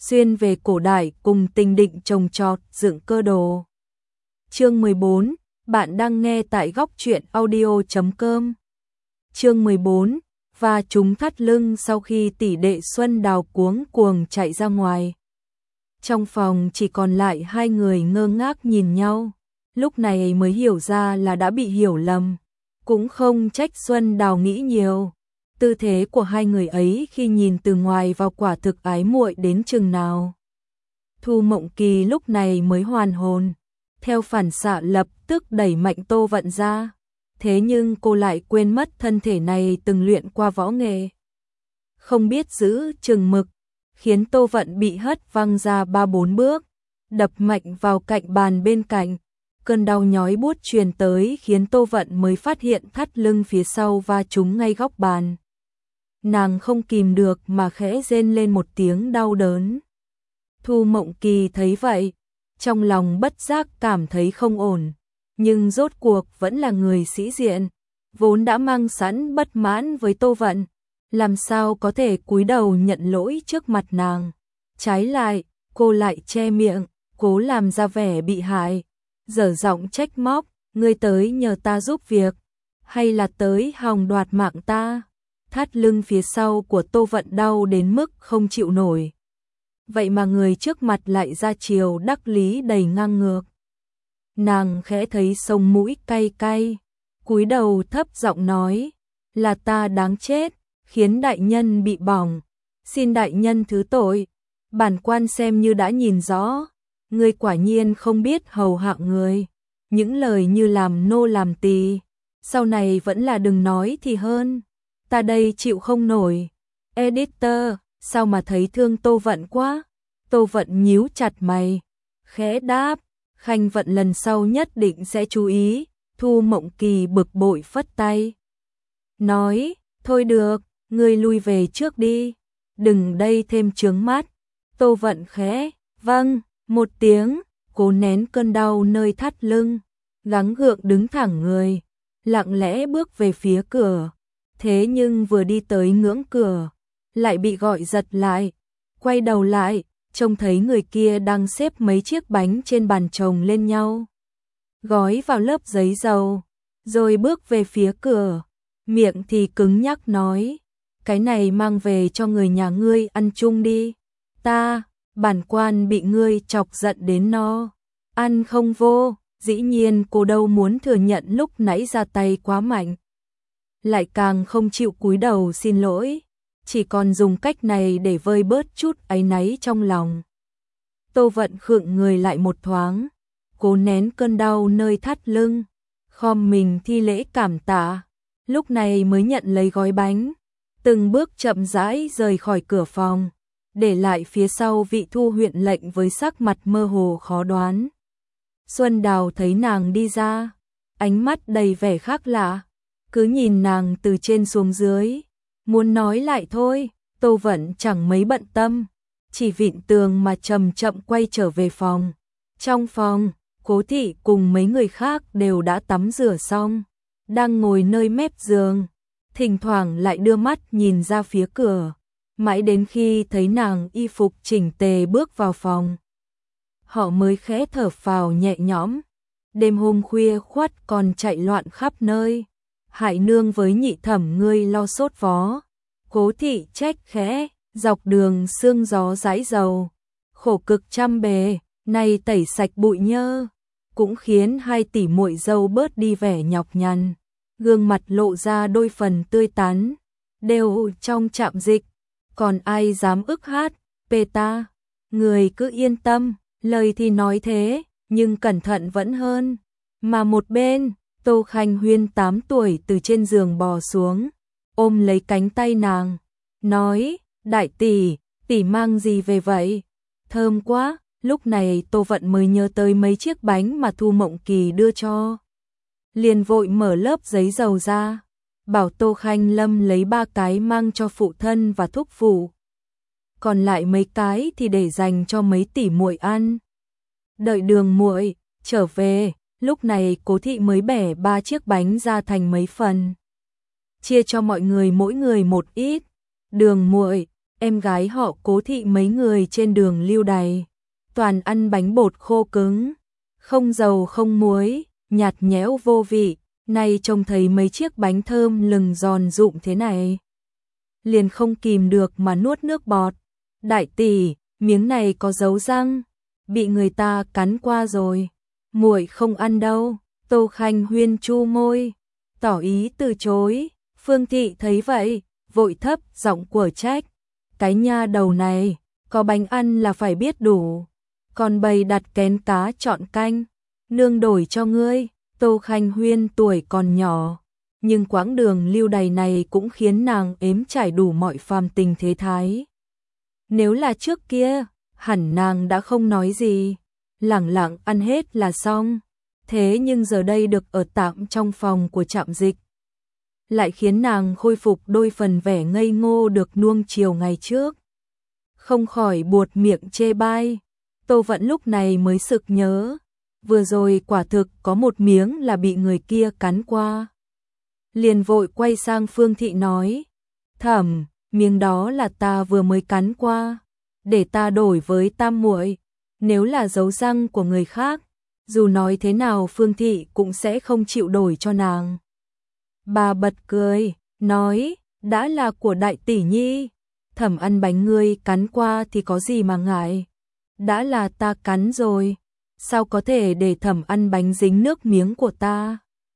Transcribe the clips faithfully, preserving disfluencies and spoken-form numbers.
xuyên về cổ đại cùng tình định trồng trọt dựng cơ đồ. Chương mười bốn, bạn đang nghe tại góc truyện audio chấm com. Chương mười bốn, và chúng thắt lưng sau khi tỷ đệ Xuân Đào cuống cuồng chạy ra ngoài. Trong phòng chỉ còn lại hai người ngơ ngác nhìn nhau, lúc này mới hiểu ra là đã bị hiểu lầm, cũng không trách Xuân Đào nghĩ nhiều. Tư thế của hai người ấy khi nhìn từ ngoài vào quả thực ái muội đến chừng nào. Thu Mộng Kỳ lúc này mới hoàn hồn, theo phản xạ lập tức đẩy mạnh Tô Vận ra, thế nhưng cô lại quên mất thân thể này từng luyện qua võ nghệ. Không biết giữ chừng mực, khiến Tô Vận bị hất văng ra ba bốn bước, đập mạnh vào cạnh bàn bên cạnh. Cơn đau nhói buốt truyền tới khiến Tô Vận mới phát hiện thắt lưng phía sau va trúng ngay góc bàn. Nàng không kìm được mà khẽ rên lên một tiếng đau đớn. Thu Mộng Kỳ thấy vậy, trong lòng bất giác cảm thấy không ổn, nhưng rốt cuộc vẫn là người sĩ diện, vốn đã mang sẵn bất mãn với Tô Vận, làm sao có thể cúi đầu nhận lỗi trước mặt nàng. Trái lại, cô lại che miệng, cố làm ra vẻ bị hại, dở giọng trách móc, ngươi tới nhờ ta giúp việc, hay là tới hòng đoạt mạng ta? Thắt lưng phía sau của Tô Vận đau đến mức không chịu nổi. Vậy mà người trước mặt lại ra chiều đắc lý đầy ngang ngược. Nàng khẽ thấy sống mũi cay cay, cúi đầu thấp giọng nói, là ta đáng chết, khiến đại nhân bị bỏng, xin đại nhân thứ tội, bản quan xem như đã nhìn rõ, ngươi quả nhiên không biết hầu hạ người, những lời như làm nô làm tỳ, sau này vẫn là đừng nói thì hơn, ta đây chịu không nổi. Editor, sao mà thấy thương Tô Vận quá? Tô Vận nhíu chặt mày, khẽ đáp, Khanh Vận lần sau nhất định sẽ chú ý. Thu Mộng Kỳ bực bội phất tay, nói, thôi được, ngươi lui về trước đi, đừng đây thêm chướng mắt. Tô Vận khẽ, vâng, một tiếng, cố nén cơn đau nơi thắt lưng, gắng gượng đứng thẳng người, lặng lẽ bước về phía cửa. Thế nhưng vừa đi tới ngưỡng cửa, lại bị gọi giật lại, quay đầu lại, trông thấy người kia đang xếp mấy chiếc bánh trên bàn chồng lên nhau, gói vào lớp giấy dầu, rồi bước về phía cửa, miệng thì cứng nhắc nói, cái này mang về cho người nhà ngươi ăn chung đi, ta, bản quan bị ngươi chọc giận đến no, ăn không vô. Dĩ nhiên cô đâu muốn thừa nhận lúc nãy ra tay quá mạnh, lại càng không chịu cúi đầu xin lỗi, chỉ còn dùng cách này để vơi bớt chút áy náy trong lòng. Tô Vận khựng người lại một thoáng, cố nén cơn đau nơi thắt lưng, khom mình thi lễ cảm tạ, lúc này mới nhận lấy gói bánh, từng bước chậm rãi rời khỏi cửa phòng, để lại phía sau vị Thu huyện lệnh với sắc mặt mơ hồ khó đoán. Xuân Đào thấy nàng đi ra, ánh mắt đầy vẻ khác lạ, cứ nhìn nàng từ trên xuống dưới, muốn nói lại thôi. Tô Vận chẳng mấy bận tâm, chỉ vịn tường mà chậm chậm quay trở về phòng. Trong phòng, Cố thị cùng mấy người khác đều đã tắm rửa xong, đang ngồi nơi mép giường, thỉnh thoảng lại đưa mắt nhìn ra phía cửa, mãi đến khi thấy nàng y phục chỉnh tề bước vào phòng, họ mới khẽ thở phào nhẹ nhõm. Đêm hôm khuya khoắt còn chạy loạn khắp nơi, hại nương với nhị thẩm ngươi lo sốt vó. Cố thị trách khẽ, dọc đường sương gió dãi dầu, khổ cực trăm bề, nay tẩy sạch bụi nhơ, cũng khiến hai tỷ muội dâu bớt đi vẻ nhọc nhằn, gương mặt lộ ra đôi phần tươi tắn, đều trong trạm dịch, còn ai dám ức hát, pê ta, người cứ yên tâm, lời thì nói thế, nhưng cẩn thận vẫn hơn. Mà một bên, Tô Khanh Huyên tám tuổi từ trên giường bò xuống, ôm lấy cánh tay nàng, nói, đại tỷ, tỷ mang gì về vậy? Thơm quá. Lúc này Tô Vận mới nhớ tới mấy chiếc bánh mà Thu Mộng Kỳ đưa cho, liền vội mở lớp giấy dầu ra, bảo Tô Khanh Lâm lấy ba cái mang cho phụ thân và thúc phụ, còn lại mấy cái thì để dành cho mấy tỷ muội ăn. Đợi Đường muội trở về, lúc này Cố thị mới bẻ ba chiếc bánh ra thành mấy phần, chia cho mọi người mỗi người một ít. Đường muội, em gái họ Cố thị mấy người trên đường lưu đày, toàn ăn bánh bột khô cứng, không dầu không muối, nhạt nhẽo vô vị, nay trông thấy mấy chiếc bánh thơm lừng giòn rụm thế này, liền không kìm được mà nuốt nước bọt. Đại tỷ, miếng này có dấu răng, bị người ta cắn qua rồi, muội không ăn đâu. Tô Khanh Huyên chu môi, tỏ ý từ chối. Phương Thị thấy vậy, vội thấp giọng của trách, cái nha đầu này, có bánh ăn là phải biết đủ, còn bày đặt kén cá chọn canh, nương đổi cho ngươi. Tô Khanh Huyên tuổi còn nhỏ, nhưng quãng đường lưu đày này cũng khiến nàng ếm trải đủ mọi phàm tình thế thái. Nếu là trước kia, hẳn nàng đã không nói gì, lẳng lặng ăn hết là xong. Thế nhưng giờ đây được ở tạm trong phòng của trạm dịch, lại khiến nàng khôi phục đôi phần vẻ ngây ngô được nuông chiều ngày trước. Không khỏi buột miệng chê bai. Tô Vận lúc này mới sực nhớ, vừa rồi quả thực có một miếng là bị người kia cắn qua. Liền vội quay sang Phương Thị nói, thẩm, miếng đó là ta vừa mới cắn qua, để ta đổi với tam muội. Nếu là dấu răng của người khác, dù nói thế nào Phương Thị cũng sẽ không chịu đổi cho nàng. Bà bật cười, nói, đã là của đại tỷ nhi, thẩm ăn bánh ngươi cắn qua thì có gì mà ngại, đã là ta cắn rồi, sao có thể để thẩm ăn bánh dính nước miếng của ta.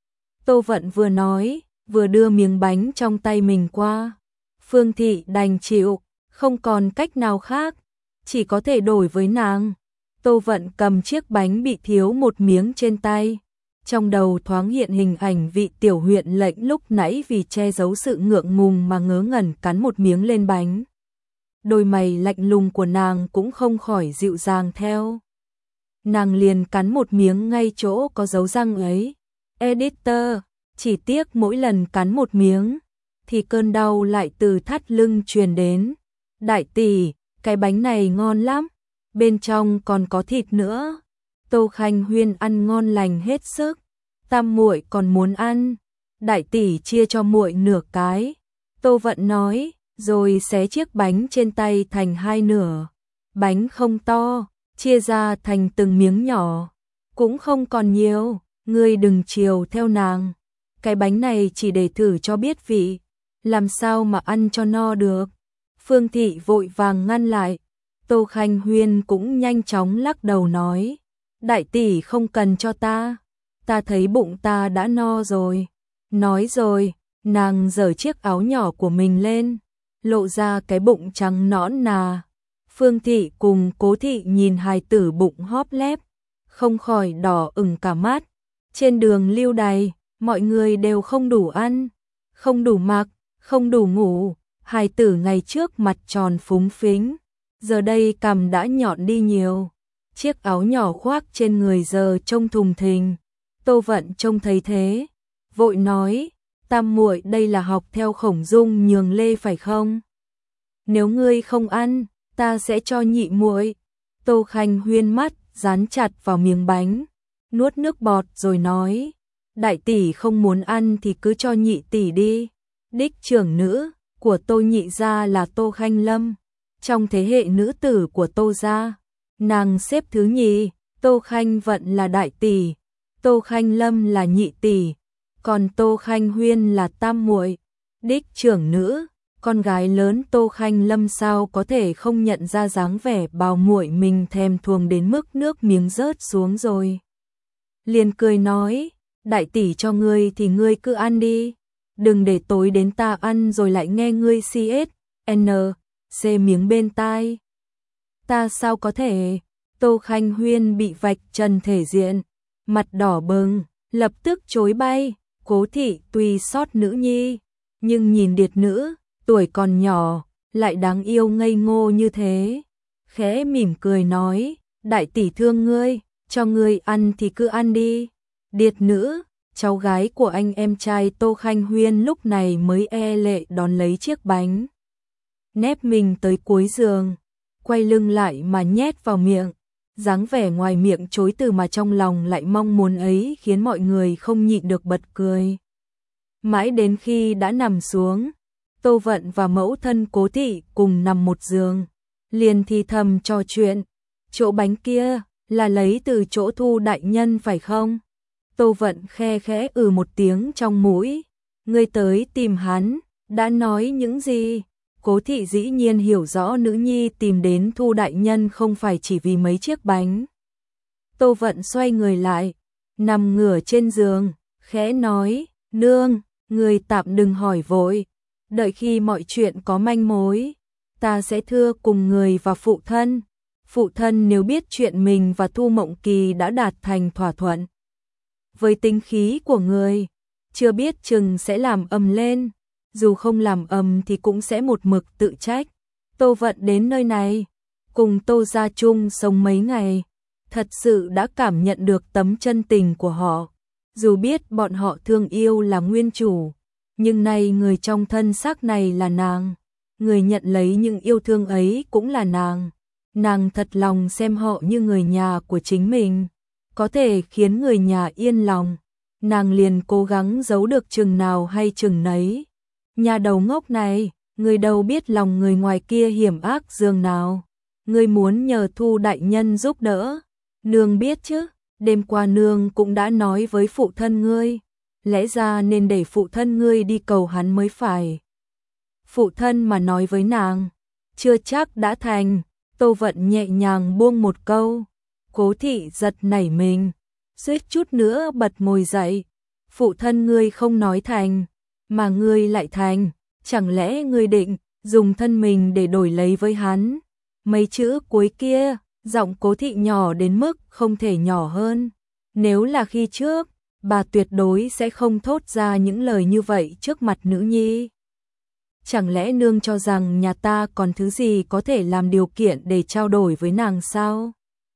Tô Vận vừa nói, vừa đưa miếng bánh trong tay mình qua. Phương Thị đành chịu, không còn cách nào khác, chỉ có thể đổi với nàng. Tô Vận cầm chiếc bánh bị thiếu một miếng trên tay, trong đầu thoáng hiện hình ảnh vị tiểu huyện lệnh lúc nãy vì che giấu sự ngượng ngùng mà ngớ ngẩn cắn một miếng lên bánh. Đôi mày lạnh lùng của nàng cũng không khỏi dịu dàng theo. Nàng liền cắn một miếng ngay chỗ có dấu răng ấy. Editor, chỉ tiếc mỗi lần cắn một miếng, thì cơn đau lại từ thắt lưng truyền đến. Đại tỷ, cái bánh này ngon lắm, bên trong còn có thịt nữa. Tô Khanh Huyên ăn ngon lành hết sức, tam muội còn muốn ăn, đại tỷ chia cho muội nửa cái. Tô Vận nói, rồi xé chiếc bánh trên tay thành hai nửa. Bánh không to, chia ra thành từng miếng nhỏ, cũng không còn nhiều, ngươi đừng chiều theo nàng. Cái bánh này chỉ để thử cho biết vị, làm sao mà ăn cho no được. Phương Thị vội vàng ngăn lại. Tô Khanh Huyên cũng nhanh chóng lắc đầu nói, đại tỷ không cần cho ta, ta thấy bụng ta đã no rồi. Nói rồi, nàng giở chiếc áo nhỏ của mình lên, lộ ra cái bụng trắng nõn nà. Phương Thị cùng Cố Thị nhìn hài tử bụng hóp lép, không khỏi đỏ ửng cả mắt. Trên đường lưu đày, mọi người đều không đủ ăn, không đủ mặc, không đủ ngủ. Hài tử ngày trước mặt tròn phúng phính, giờ đây cằm đã nhọn đi nhiều, chiếc áo nhỏ khoác trên người giờ trông thùng thình. Tô Vận trông thấy thế, vội nói, tam muội đây là học theo Khổng Dung nhường lê phải không? Nếu ngươi không ăn, ta sẽ cho nhị muội. Tô Khanh Huyên mắt dán chặt vào miếng bánh, nuốt nước bọt rồi nói, đại tỷ không muốn ăn thì cứ cho nhị tỷ đi. Đích trưởng nữ của Tô nhị gia là Tô Khanh Lâm, trong thế hệ nữ tử của Tô gia, nàng xếp thứ nhì. Tô Khanh Vận là đại tỷ, Tô Khanh Lâm là nhị tỷ, còn Tô Khanh Huyên là tam muội. Đích trưởng nữ, con gái lớn Tô Khanh Lâm sao có thể không nhận ra dáng vẻ bào muội mình thèm thuồng đến mức nước miếng rớt xuống rồi. Liền cười nói, đại tỷ cho ngươi thì ngươi cứ ăn đi, đừng để tối đến ta ăn rồi lại nghe ngươi xê ét en xê miếng bên tai. Ta sao có thể? Tô Khanh Huyên bị vạch trần thể diện, mặt đỏ bừng, lập tức chối bay. Cố Thị tuy xót nữ nhi, nhưng nhìn điệt nữ, tuổi còn nhỏ, lại đáng yêu ngây ngô như thế, khẽ mỉm cười nói, đại tỷ thương ngươi, cho ngươi ăn thì cứ ăn đi. Điệt nữ, cháu gái của anh em trai Tô Khanh Huyên lúc này mới e lệ đón lấy chiếc bánh, nép mình tới cuối giường, quay lưng lại mà nhét vào miệng, dáng vẻ ngoài miệng chối từ mà trong lòng lại mong muốn ấy khiến mọi người không nhịn được bật cười. Mãi đến khi đã nằm xuống, Tô Vận và mẫu thân Cố thị cùng nằm một giường, liền thì thầm trò chuyện. Chỗ bánh kia là lấy từ chỗ Thu đại nhân phải không? Tô Vận khe khẽ ừ một tiếng trong mũi. Ngươi tới tìm hắn, đã nói những gì? Cố thị dĩ nhiên hiểu rõ nữ nhi tìm đến Thu đại nhân không phải chỉ vì mấy chiếc bánh. Tô Vận xoay người lại, nằm ngửa trên giường, khẽ nói, nương, người tạm đừng hỏi vội, đợi khi mọi chuyện có manh mối, ta sẽ thưa cùng người và phụ thân. Phụ thân nếu biết chuyện mình và Thu Mộng Kỳ đã đạt thành thỏa thuận, với tính khí của người, chưa biết chừng sẽ làm ầm lên, dù không làm ầm thì cũng sẽ một mực tự trách. Tô Vận đến nơi này, cùng Tô gia chung sống mấy ngày, thật sự đã cảm nhận được tấm chân tình của họ. Dù biết bọn họ thương yêu là nguyên chủ, nhưng nay người trong thân xác này là nàng, người nhận lấy những yêu thương ấy cũng là nàng. Nàng thật lòng xem họ như người nhà của chính mình, có thể khiến người nhà yên lòng, nàng liền cố gắng giấu được chừng nào hay chừng nấy. Nhà đầu ngốc này, người đâu biết lòng người ngoài kia hiểm ác dường nào. Ngươi muốn nhờ Thu đại nhân giúp đỡ, nương biết chứ, đêm qua nương cũng đã nói với phụ thân ngươi, lẽ ra nên để phụ thân ngươi đi cầu hắn mới phải. Phụ thân mà nói với nàng, chưa chắc đã thành. Tô Vận nhẹ nhàng buông một câu, Cố thị giật nảy mình, suýt chút nữa bật ngồi dậy. Phụ thân ngươi không nói thành, mà ngươi lại thành, chẳng lẽ ngươi định dùng thân mình để đổi lấy với hắn? Mấy chữ cuối kia, giọng Cố thị nhỏ đến mức không thể nhỏ hơn. Nếu là khi trước, bà tuyệt đối sẽ không thốt ra những lời như vậy trước mặt nữ nhi. Chẳng lẽ nương cho rằng nhà ta còn thứ gì có thể làm điều kiện để trao đổi với nàng sao?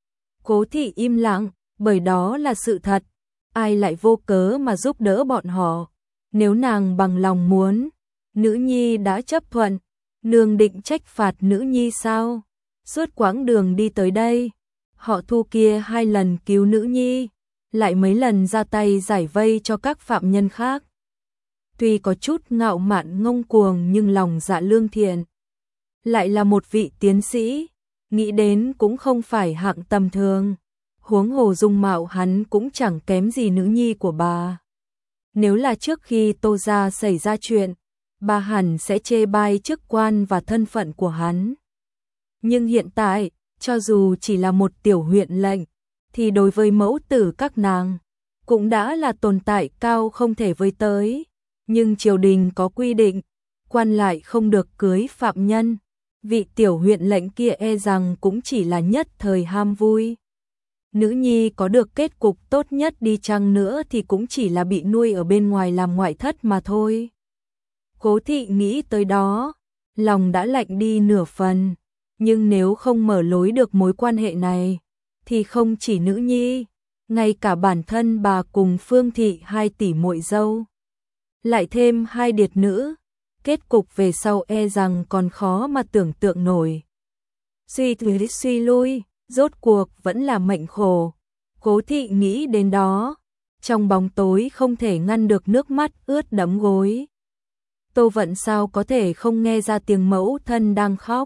Cố thị im lặng, bởi đó là sự thật, ai lại vô cớ mà giúp đỡ bọn họ. Nếu nàng bằng lòng muốn, nữ nhi đã chấp thuận, nương định trách phạt nữ nhi sao? Suốt quãng đường đi tới đây, họ Thu kia hai lần cứu nữ nhi, lại mấy lần ra tay giải vây cho các phạm nhân khác. Tuy có chút ngạo mạn ngông cuồng nhưng lòng dạ lương thiện. Lại là một vị tiến sĩ, nghĩ đến cũng không phải hạng tầm thường. Huống hồ dung mạo hắn cũng chẳng kém gì nữ nhi của bà. Nếu là trước khi Tô gia xảy ra chuyện, bà hẳn sẽ chê bai chức quan và thân phận của hắn. Nhưng hiện tại, cho dù chỉ là một tiểu huyện lệnh, thì đối với mẫu tử các nàng, cũng đã là tồn tại cao không thể với tới. Nhưng triều đình có quy định, quan lại không được cưới phạm nhân. Vị tiểu huyện lệnh kia e rằng cũng chỉ là nhất thời ham vui. Nữ nhi có được kết cục tốt nhất đi chăng nữa thì cũng chỉ là bị nuôi ở bên ngoài làm ngoại thất mà thôi. Cố thị nghĩ tới đó, lòng đã lạnh đi nửa phần. Nhưng nếu không mở lối được mối quan hệ này, thì không chỉ nữ nhi, ngay cả bản thân bà cùng Phương thị hai tỷ muội dâu, lại thêm hai điệt nữ, kết cục về sau e rằng còn khó mà tưởng tượng nổi. Suy tới suy lui, rốt cuộc vẫn là mệnh khổ. Cố thị nghĩ đến đó, trong bóng tối không thể ngăn được nước mắt ướt đẫm gối. Tô Vận sao có thể không nghe ra tiếng mẫu thân đang khóc.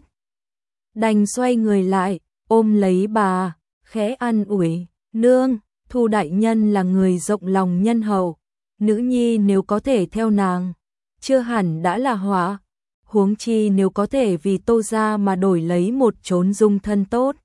Đành xoay người lại, ôm lấy bà, khẽ an ủi, nương, Thu đại nhân là người rộng lòng nhân hậu, nữ nhi nếu có thể theo nàng, chưa hẳn đã là họa, huống chi nếu có thể vì Tô gia mà đổi lấy một chốn dung thân tốt,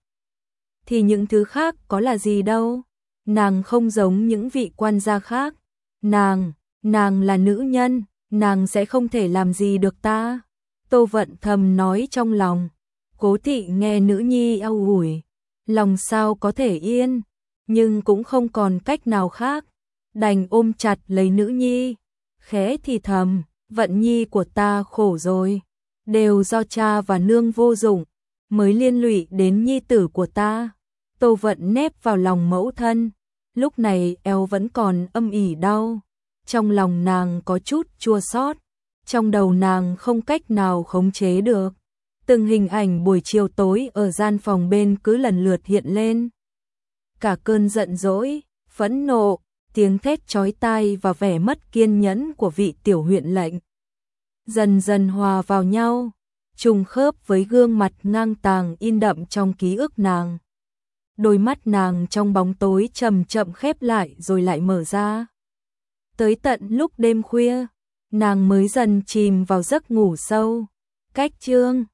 thì những thứ khác có là gì đâu. Nàng không giống những vị quan gia khác, nàng, nàng là nữ nhân, nàng sẽ không thể làm gì được ta. Tô Vận thầm nói trong lòng. Cố thị nghe nữ nhi an ủi, lòng sao có thể yên, nhưng cũng không còn cách nào khác, đành ôm chặt lấy nữ nhi, khẽ thì thầm, Vận nhi của ta khổ rồi, đều do cha và nương vô dụng, mới liên lụy đến nhi tử của ta. Tô Vận nép vào lòng mẫu thân, lúc này eo vẫn còn âm ỉ đau, trong lòng nàng có chút chua xót, trong đầu nàng không cách nào khống chế được. Từng hình ảnh buổi chiều tối ở gian phòng bên cứ lần lượt hiện lên. Cả cơn giận dỗi, phẫn nộ, tiếng thét chói tai và vẻ mất kiên nhẫn của vị tiểu huyện lệnh. dần dần hòa vào nhau, trùng khớp với gương mặt ngang tàng in đậm trong ký ức nàng. Đôi mắt nàng trong bóng tối chậm chậm khép lại rồi lại mở ra. Tới tận lúc đêm khuya, nàng mới dần chìm vào giấc ngủ sâu. Cách chương